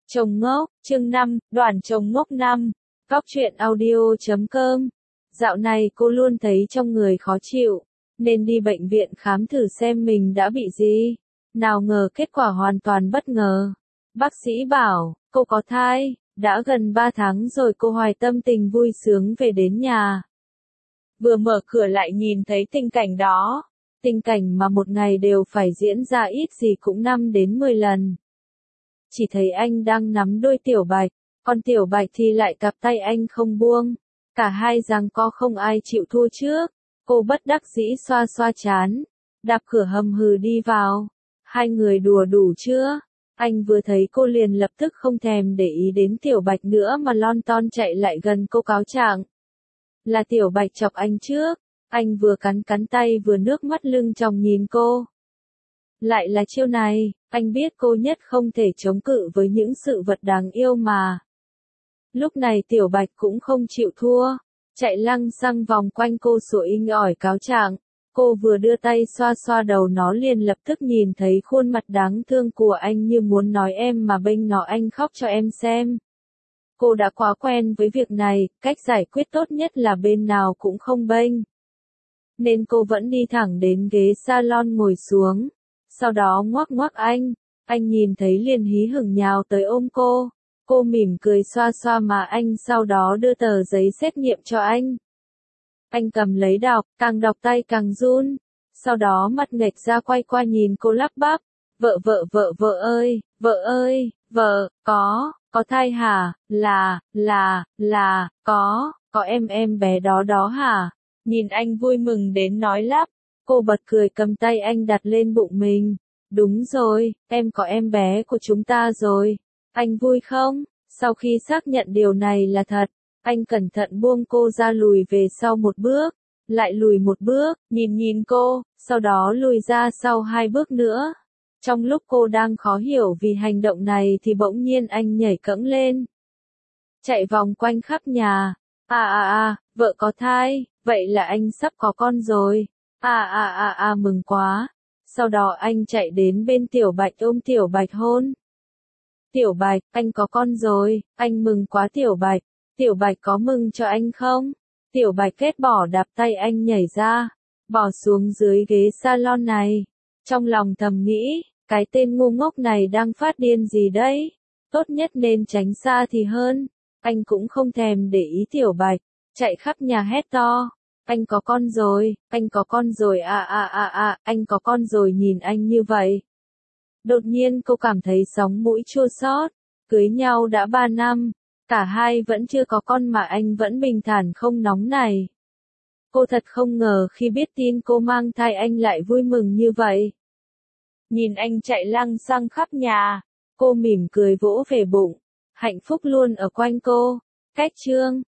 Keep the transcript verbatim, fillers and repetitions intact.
Chồng ngốc, chương năm, đoàn chồng ngốc năm, góc truyện audio chấm com. Dạo này cô luôn thấy trong người khó chịu, nên đi bệnh viện khám thử xem mình đã bị gì. Nào ngờ kết quả hoàn toàn bất ngờ. Bác sĩ bảo, cô có thai, đã gần ba tháng rồi. Cô hoài tâm tình vui sướng về đến nhà. Vừa mở cửa lại nhìn thấy tình cảnh đó. Tình cảnh mà một ngày đều phải diễn ra ít gì cũng năm đến mười lần. Chỉ thấy anh đang nắm đôi Tiểu Bạch, còn Tiểu Bạch thì lại cặp tay anh không buông. Cả hai giằng co không ai chịu thua trước. Cô bất đắc dĩ xoa xoa trán, đạp cửa hầm hừ đi vào. Hai người đùa đủ chưa? Anh vừa thấy cô liền lập tức không thèm để ý đến Tiểu Bạch nữa mà lon ton chạy lại gần cô cáo trạng. Là Tiểu Bạch chọc anh trước. Anh vừa cắn cắn tay vừa nước mắt lưng tròng nhìn cô. Lại là chiêu này, anh biết cô nhất không thể chống cự với những sự vật đáng yêu mà. Lúc này Tiểu Bạch cũng không chịu thua, chạy lăng xăng vòng quanh cô sủa inh ỏi cáo trạng. Cô vừa đưa tay xoa xoa đầu nó liền lập tức nhìn thấy khuôn mặt đáng thương của anh như muốn nói em mà bênh nó, anh khóc cho em xem. Cô đã quá quen với việc này, cách giải quyết tốt nhất là bên nào cũng không bênh. Nên cô vẫn đi thẳng đến ghế salon ngồi xuống. Sau đó ngoắc ngoắc anh, anh nhìn thấy liền hí hửng nhào tới ôm cô. Cô mỉm cười xoa xoa mà anh, sau đó đưa tờ giấy xét nghiệm cho anh. Anh cầm lấy đọc, càng đọc tay càng run. Sau đó mặt nghệch ra quay qua nhìn cô lắp bắp. Vợ vợ vợ vợ ơi, vợ ơi, vợ, có, có thai hả, là, là, là, có, có em em bé đó đó hả? Nhìn anh vui mừng đến nói lắp. Cô bật cười cầm tay anh đặt lên bụng mình. Đúng rồi, em có em bé của chúng ta rồi. Anh vui không? Sau khi xác nhận điều này là thật, anh cẩn thận buông cô ra lùi về sau một bước, lại lùi một bước, nhìn nhìn cô, sau đó lùi ra sau hai bước nữa. Trong lúc cô đang khó hiểu vì hành động này thì bỗng nhiên anh nhảy cẫng lên. Chạy vòng quanh khắp nhà. À à à, vợ có thai, vậy là anh sắp có con rồi. À à à à mừng quá. Sau đó anh chạy đến bên Tiểu Bạch ôm Tiểu Bạch hôn. Tiểu Bạch, anh có con rồi, anh mừng quá Tiểu Bạch. Tiểu Bạch có mừng cho anh không? Tiểu Bạch ghét bỏ đạp tay anh nhảy ra, bỏ xuống dưới ghế salon này. Trong lòng thầm nghĩ, cái tên ngu ngốc này đang phát điên gì đấy? Tốt nhất nên tránh xa thì hơn. Anh cũng không thèm để ý Tiểu Bạch, chạy khắp nhà hét to. Anh có con rồi, anh có con rồi à à à à, anh có con rồi. Nhìn anh như vậy. Đột nhiên cô cảm thấy sống mũi chua xót. Cưới nhau đã ba năm, cả hai vẫn chưa có con mà anh vẫn bình thản không nóng này. Cô thật không ngờ khi biết tin cô mang thai anh lại vui mừng như vậy. Nhìn anh chạy lăng xăng khắp nhà, cô mỉm cười vỗ về bụng. Hạnh phúc luôn ở quanh cô. Cách chương